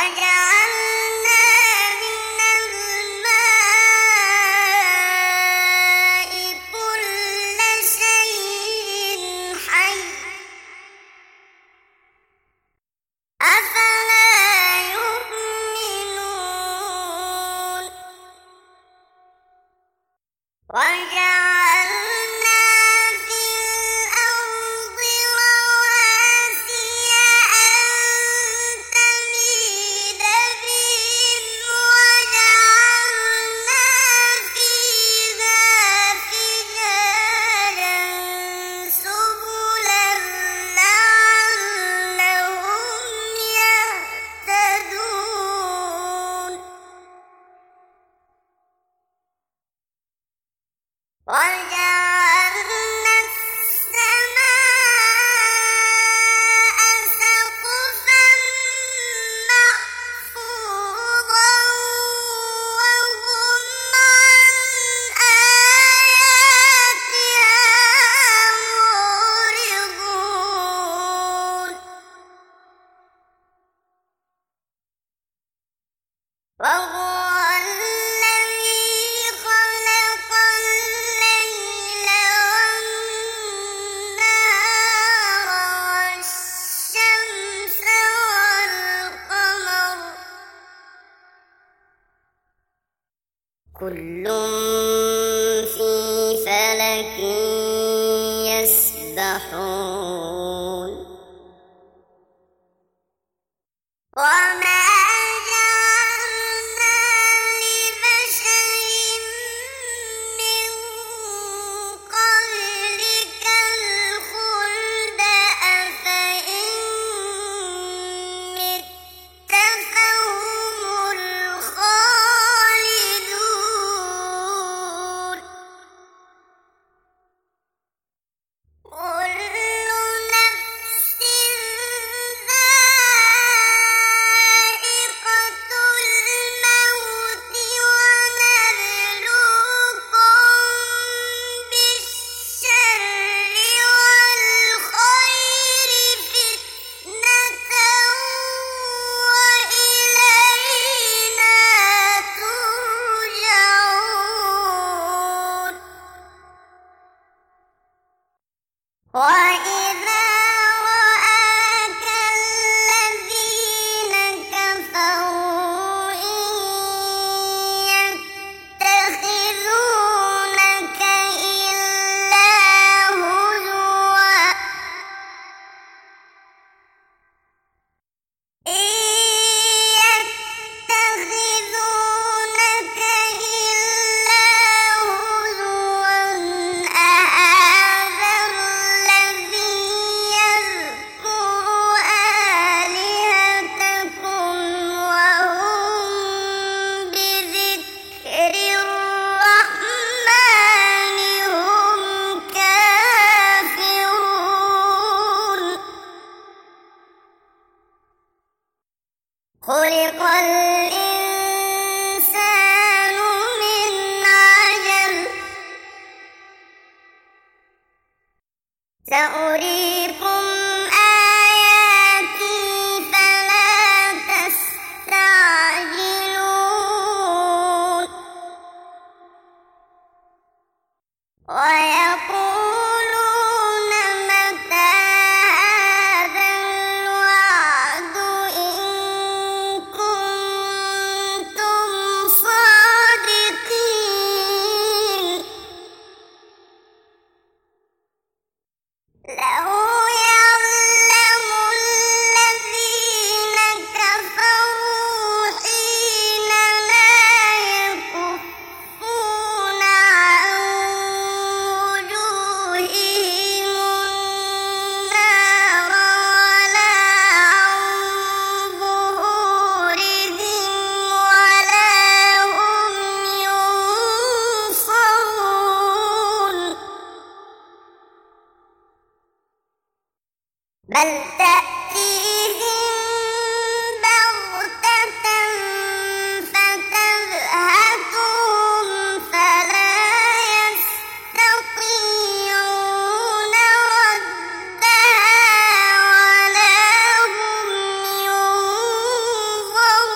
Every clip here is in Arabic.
كل في فلك يسبحون وما جعلنا لبشر من قبلك الخلد أفإن مت فهم الخالدون كل نفس ذائقة الموت ونبلوكم بالشر والخير فتنة وإلينا ترجعون وإذا رآك الذين كفروا إن يتخذونك إلا هزوا أهذا الذي يذكر آلهتكم وهم بذكر الرحمن هم كافرون خلق الإنسان من عجل سأريكم آياتي فلا تستعجلون ويقولون متى هذا الوعد إن كنتم صادقين لو يعلم الذين كفروا حين لا يكفون عن وجوههم النار ولا عن ظهورهم ولا هم ينصرون بل تأتيهم بغتة فتبهتهم فلا يستطيعون ردها ولا هم ينظرون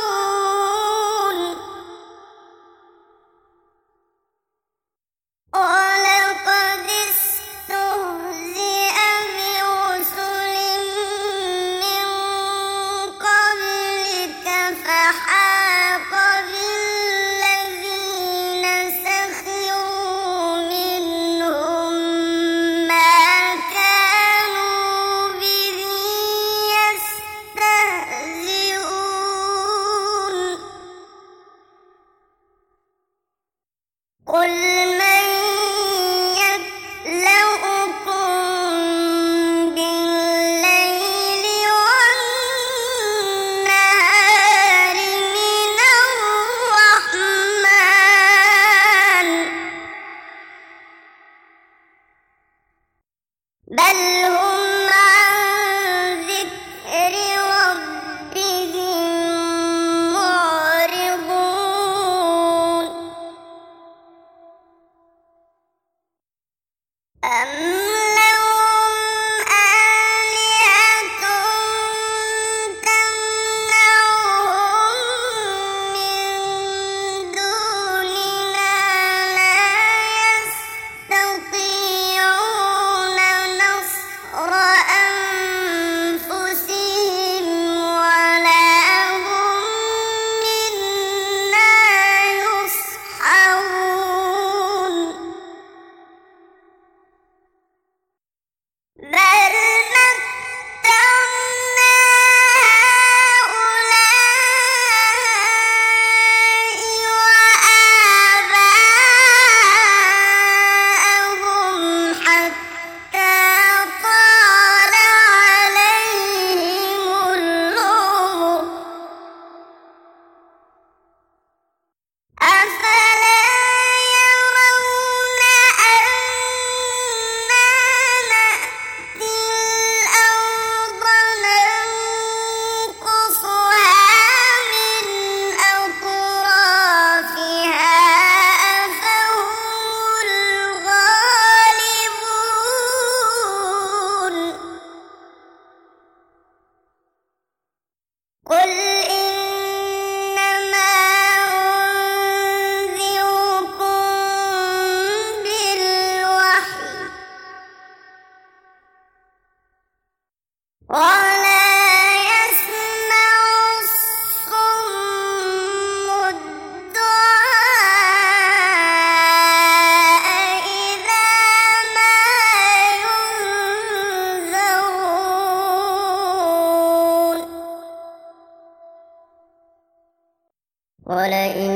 ولئن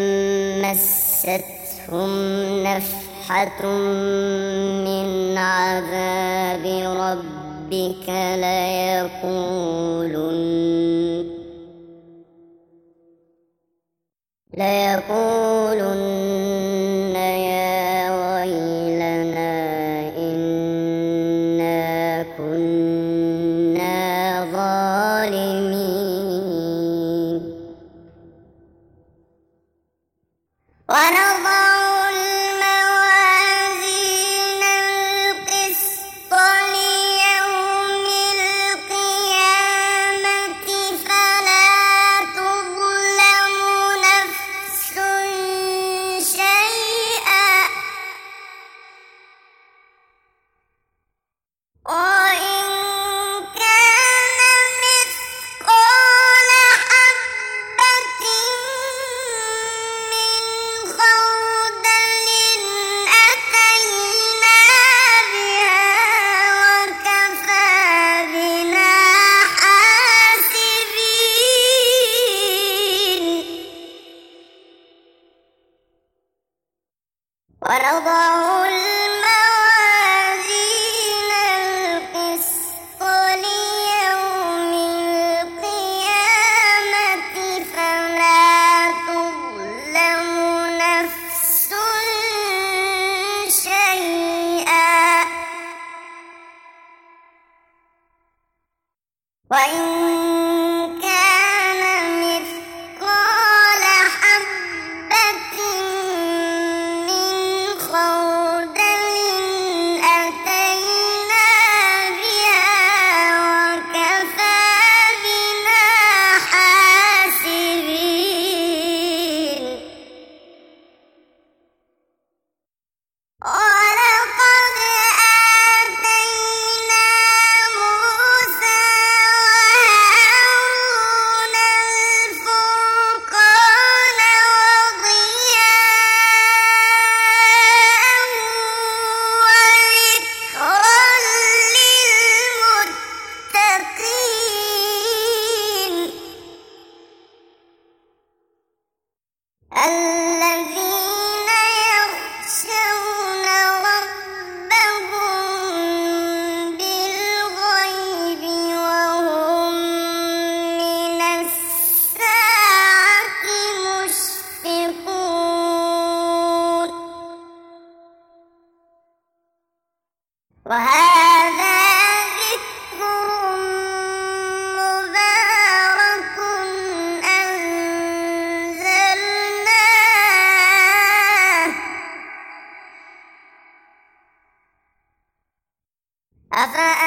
مستهم نفحة من عذاب ربك ليقولن يا ويلنا إنا كنا ظالمين. ونضع الموازين القسط ليوم القيامة فلا تظلم نفس شيئا وإن كان مثقال حبة من خردل أتينا بها وكفى بنا حاسبين. ونضع الموازين القسط ليوم القيامة فلا تظلم نفس شيئا وإن كان مثقال حبة من خردل أتينا بها وكفى بنا حاسبين. ولقد آتينا موسى وهارون الفرقان وضياء وذكرا للمتقين الذين يخشون ربهم بالغيب وهم من الساعة مشفقون. وهذا ذكر مبارك أنزلناه